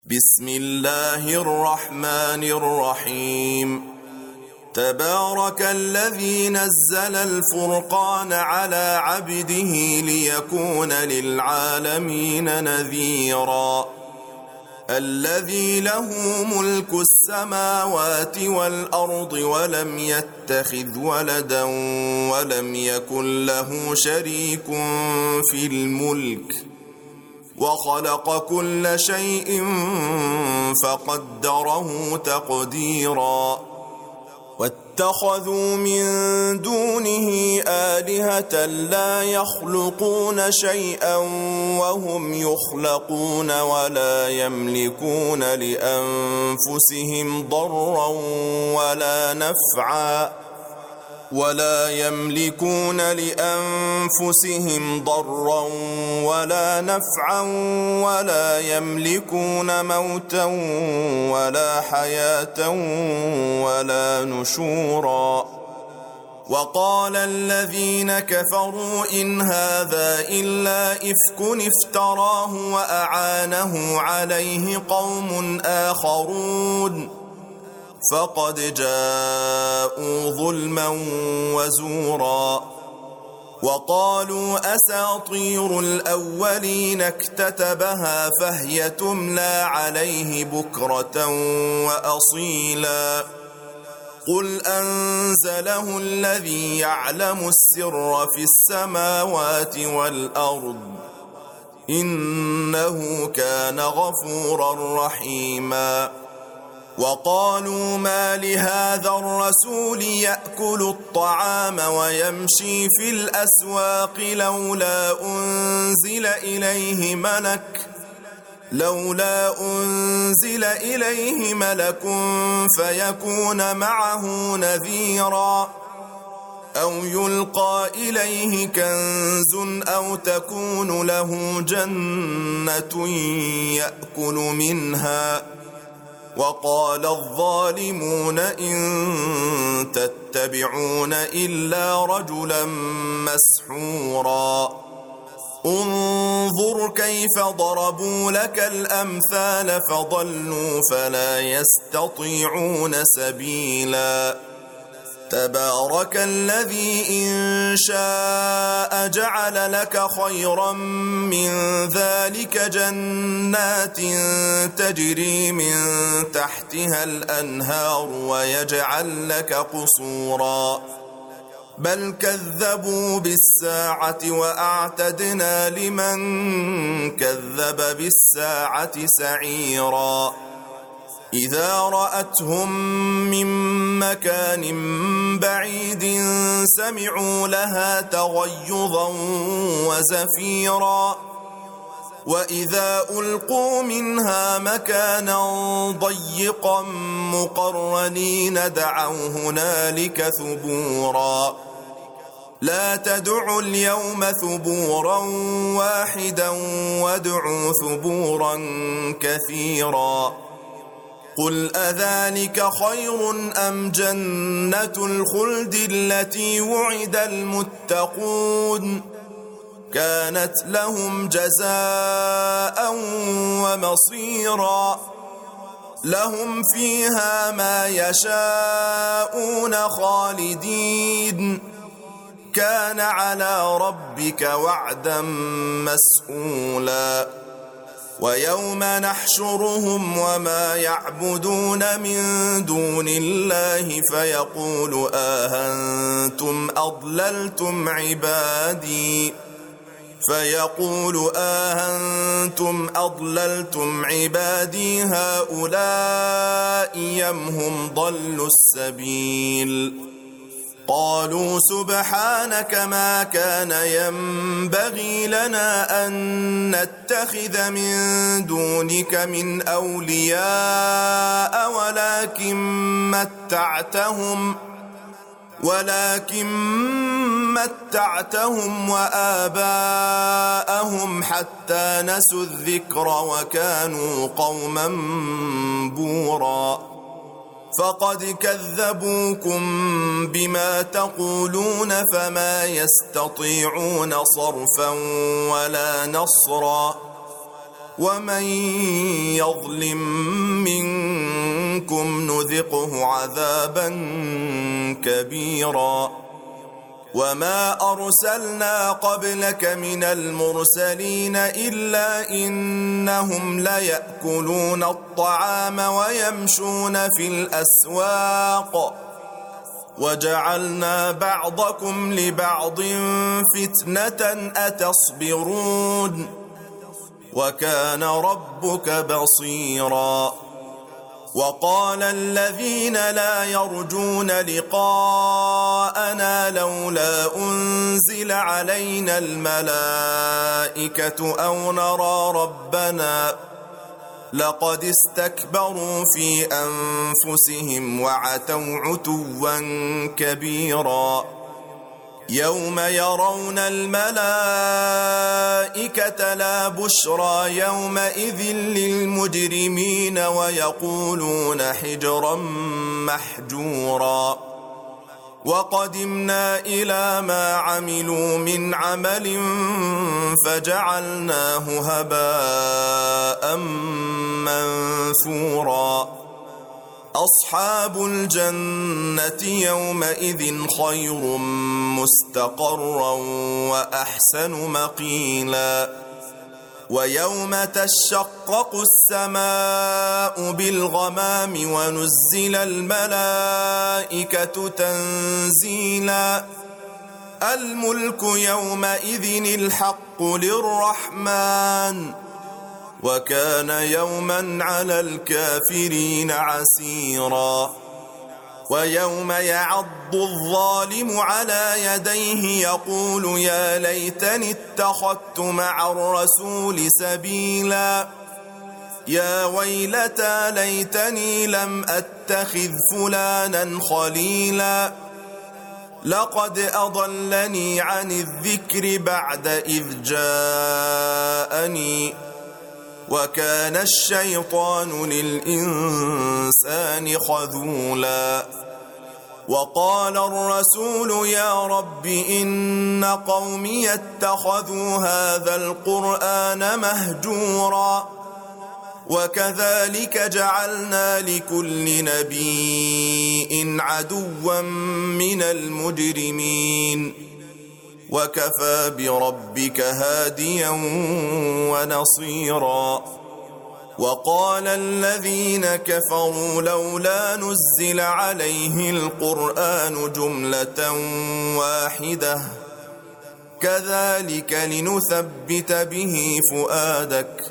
بسم الله الرحمن الرحيم. تبارك الذي نزل الفرقان على عبده ليكون للعالمين نذيرا. الذي له ملك السماوات والأرض ولم يتخذ ولدا ولم يكن له شريك في الملك وخلق كل شيء فقدره تقديرا. واتخذوا من دونه آلهة لا يخلقون شيئا وهم يخلقون ولا يملكون لأنفسهم ضرا ولا نفعا ولا يملكون موتا ولا حياة ولا نشورا. وقال الذين كفروا إن هذا إلا إفك افتراه وأعانه عليه قوم آخرون فقد جاءوا ظلما وزورا. وقالوا أساطير الأولين اكتتبها فهي تملى عليه بكرة وأصيلا. قل أنزله الذي يعلم السر في السماوات والأرض إنه كان غفورا رحيما. وقالوا ما لهذا الرسول يأكل الطعام ويمشي في الأسواق لولا أنزل إليه ملك فيكون معه نذيرا أو يلقى إليه كنز أو تكون له جنة يأكل منها. وقال الظالمون إن تتبعون إلا رجلا مسحورا. انظر كيف ضربوا لك الأمثال فضلوا فلا يستطيعون سبيلا. تبارك الذي إن شاء جعل لك خيرا من ذلك جنات تجري من تحتها الأنهار ويجعل لك قصورا. بل كذبوا بالساعة وأعتدنا لمن كذب بالساعة سعيرا. إذا رأتهم من مكان بعيد سمعوا لها تغيظا وزفيرا. وإذا ألقوا منها مكانا ضيقا مقرنين دعوا هنالك ثبورا. لا تدعوا اليوم ثبورا واحدا وادعوا ثبورا كثيرا. قل أذلك خير أم جنة الخلد التي وعد المتقون كانت لهم جزاء ومصيرا. لهم فيها ما يشاءون خالدين كان على ربك وعدا مسئولا. ويوم نحشرهم وما يعبدون من دون الله فيقول أأنتم أضللتم عبادي هؤلاء أم هم ضلوا السبيل. قالوا سبحانك ما كان ينبغي لنا أن نتخذ من دونك من أولياء ولكن متعتهم وآباءهم حتى نسوا الذكر وكانوا قوما بورا. فقد كذبوكم بما تقولون فما يستطيعون صرفا ولا نصرا ومن يظلم منكم نذقه عذابا كبيرا وما أرسلنا قبلك من المرسلين إلا إنهم ليأكلون الطعام ويمشون في الأسواق وجعلنا بعضكم لبعض فتنة أتصبرون وكان ربك بصيرا وقال الذين لا يرجون لقاءنا لولا أنزل علينا الملائكة أو نرى ربنا لقد استكبروا في أنفسهم وعتوا عتوا كبيرا يوم يرون الملائكة لا بشرى يومئذ للمجرمين ويقولون حجرا محجورا وقدمنا إلى ما عملوا من عمل فجعلناه هباء منثورا أصحاب الجنة يومئذ خير مستقرا وأحسن مقيلا ويوم تشقق السماء بالغمام ونزل الملائكة تنزيلا الملك يومئذ الحق للرحمن وكان يوما على الكافرين عسيرا ويوم يعض الظالم على يديه يقول يا ليتني اتخذت مع الرسول سبيلا يا ويلتى ليتني لم أتخذ فلانا خليلا لقد أضلني عن الذكر بعد إذ جاءني وكان الشيطان للإنسان خذولا وقال الرسول يا رب إن قومي اتخذوا هذا القرآن مهجورا وكذلك جعلنا لكل نبي عدوا من المجرمين وكفى بربك هاديا ونصيرا وقال الذين كفروا لولا نزل عليه القرآن جملة واحدة كذلك لنثبت به فؤادك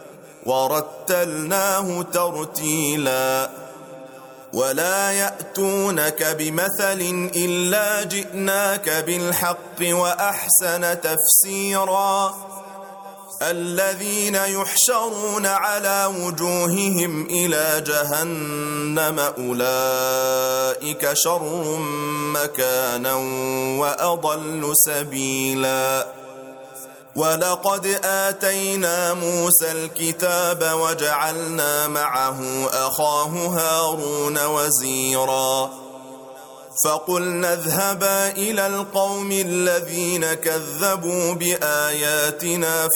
ورتلناه ترتيلا ولا يأتونك بمثل إلا جئناك بالحق وأحسن تفسيرا الذين يحشرون على وجوههم إلى جهنم أولئك شر مكانا وأضل سبيلا ولقد آتينا موسى الكتاب وجعلنا معه أخاه هارون وزيرا فقلنا اذهبا إلى القوم الذين كذبوا بآياتنا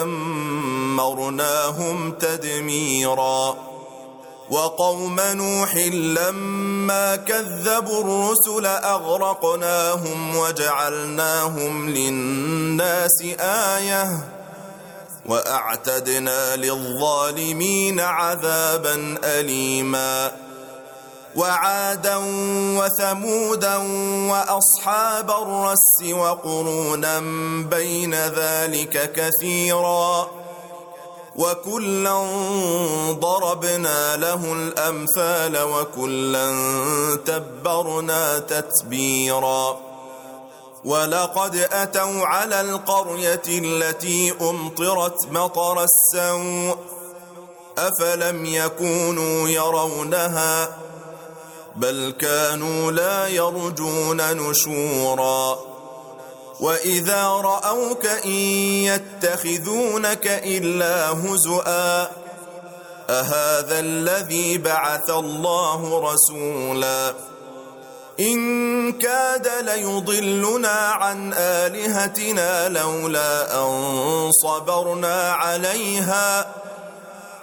فدمرناهم تدميرا وقوم نوح لما كذبوا الرسل أغرقناهم وجعلناهم للناس آية وأعتدنا للظالمين عذابا أليما وعادا وثمودا وأصحاب الرس وقرونا بين ذلك كثيرا وكلا ضربنا له الأمثال وكلا تبرنا تتبيرا ولقد أتوا على القرية التي أمطرت مطر السوء أفلم يكونوا يرونها بل كانوا لا يرجون نشورا وإذا رأوك إن يتخذونك إلا هزؤا أهذا الذي بعث الله رسولا إن كاد ليضلنا عن آلهتنا لولا أن صبرنا عليها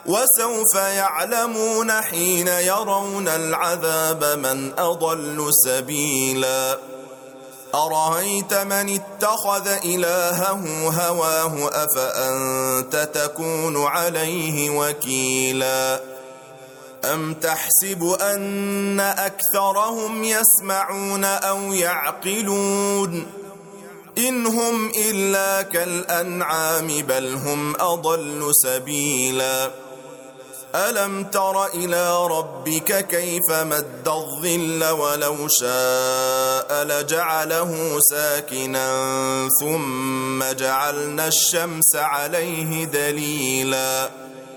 وسوف يعلمون حين يرون العذاب من أضل سبيلا أرأيت من اتخذ إلهه هواه أفأنت تكون عليه وكيلا أم تحسب أن أكثرهم يسمعون أو يعقلون إن هم إلا كالأنعام بل هم أضل سبيلا ألم تر إلى ربك كيف مد الظل ولو شاء لجعله ساكنا ثم جعلنا الشمس عليه دليلا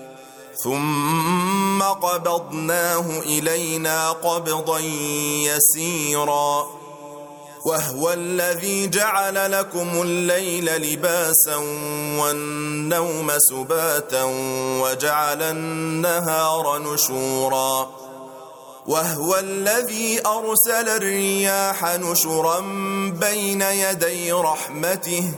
ثم قبضناه إلينا قبضا يسيرا وهو الذي جعل لكم الليل لباسا والنوم سباتا وجعل النهار نشورا وهو الذي أرسل الرياح نشرا بين يدي رحمته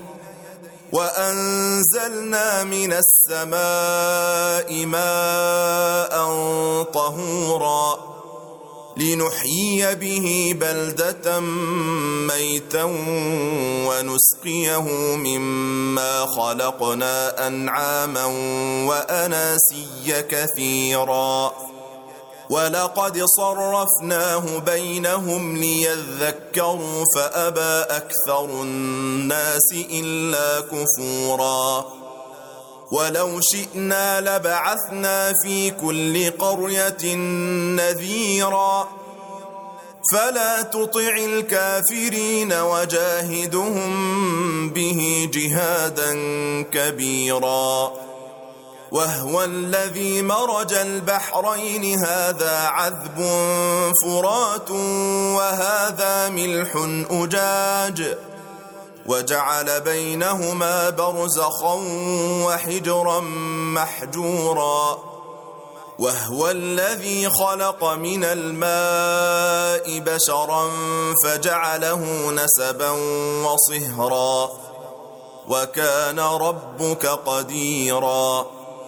وأنزلنا من السماء ماء طهورا لنحيي به بلدة ميتا ونسقيه مما خلقنا أنعاما وأناسيا كثيرا ولقد صرفناه بينهم ليذكروا فأبى أكثر الناس إلا كفورا ولو شئنا لبعثنا في كل قرية نذيرا فلا تطع الكافرين وجاهدهم به جهادا كبيرا وهو الذي مرج البحرين هذا عذب فرات وهذا ملح أجاج وجعل بينهما برزخا وحجرا محجورا وهو الذي خلق من الماء بشرا فجعله نسبا وصهرا وكان ربك قديرا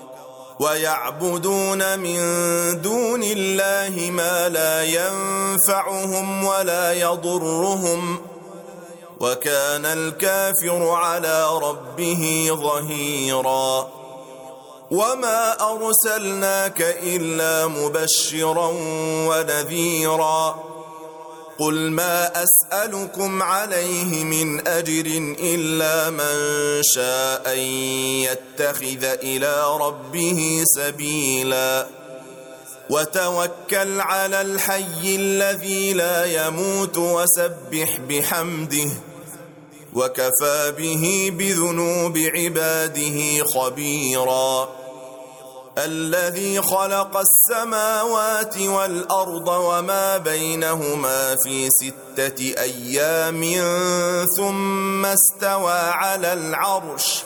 ويعبدون من دون الله ما لا ينفعهم ولا يضرهم وكان الكافر على ربه ظهيرا وما أرسلناك إلا مبشرا ونذيرا قل ما أسألكم عليه من أجر إلا من شاء أن يتخذ إلى ربه سبيلا وتوكل على الحي الذي لا يموت وسبح بحمده وكفى به بذنوب عباده خبيرا الذي خلق السماوات والأرض وما بينهما في 6 أيام ثم استوى على العرش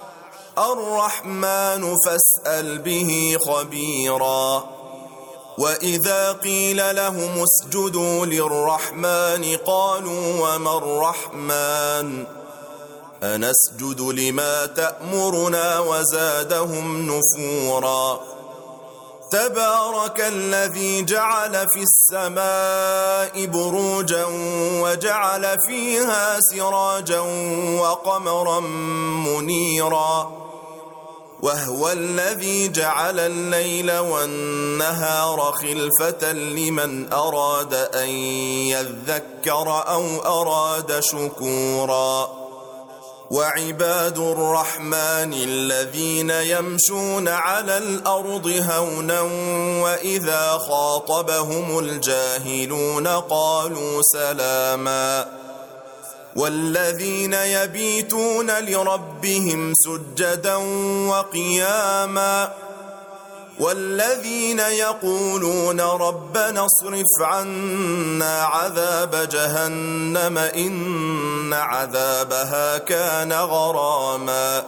الرحمن فاسأل به خبيرا وإذا قيل لهم اسجدوا للرحمن قالوا وما الرحمن أنسجد لما تأمرنا وزادهم نفورا تبارك الذي جعل في السماء بروجا وجعل فيها سراجا وقمرا منيرا وهو الذي جعل الليل والنهار خلفة لمن أراد أن يذكر أو أراد شكورا وعباد الرحمن الذين يمشون على الأرض هونا وإذا خاطبهم الجاهلون قالوا سلاما والذين يبيتون لربهم سجدا وقياما والذين يقولون ربنا اصرف عنا عذاب جهنم إن عذابها كان غراما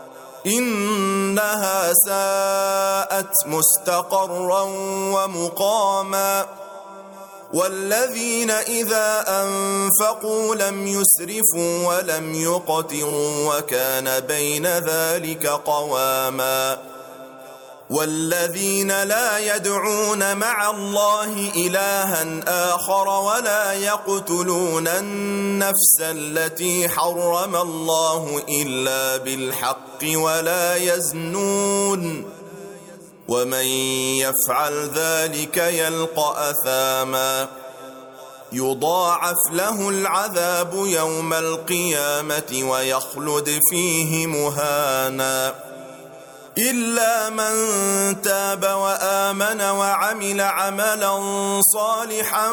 إنها ساءت مستقرا ومقاما والذين إذا أنفقوا لم يسرفوا ولم يقتروا وكان بين ذلك قواما والذين لا يدعون مع الله إلها آخر ولا يقتلون النفس التي حرم الله إلا بالحق ولا يزنون ومن يفعل ذلك يلقى أثاما يضاعف له العذاب يوم القيامة ويخلد فيه مهانا إلا من تاب وآمن وعمل عملا صالحا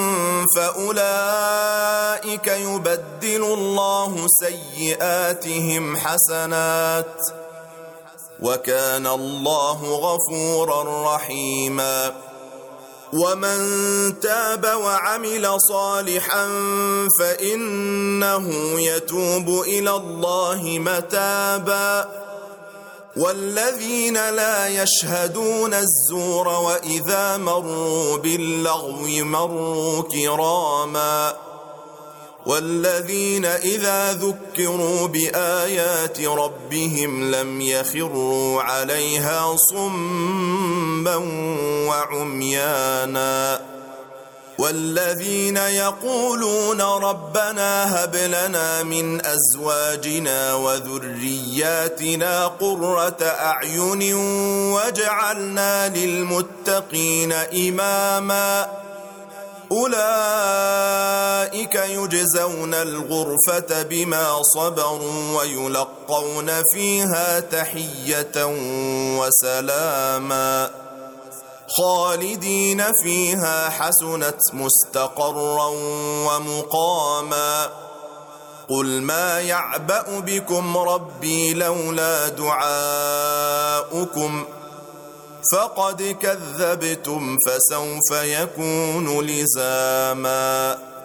فأولئك يبدل الله سيئاتهم حسنات وكان الله غفورا رحيما ومن تاب وعمل صالحا فإنه يتوب إلى الله متابا والذين لا يشهدون الزور وإذا مروا باللغو مروا كراما والذين إذا ذكروا بآيات ربهم لم يخروا عليها صما وعميانا والذين يقولون ربنا هب لنا من أزواجنا وذرياتنا قرة أعين واجعلنا للمتقين إماما أولئك يجزون الغرفة بما صبروا ويلقون فيها تحية وسلاما خالدين فيها حسنت مستقرا ومقاما قل ما يعبأ بكم ربي لولا دعاؤكم فقد كذبتم فسوف يكون لزاما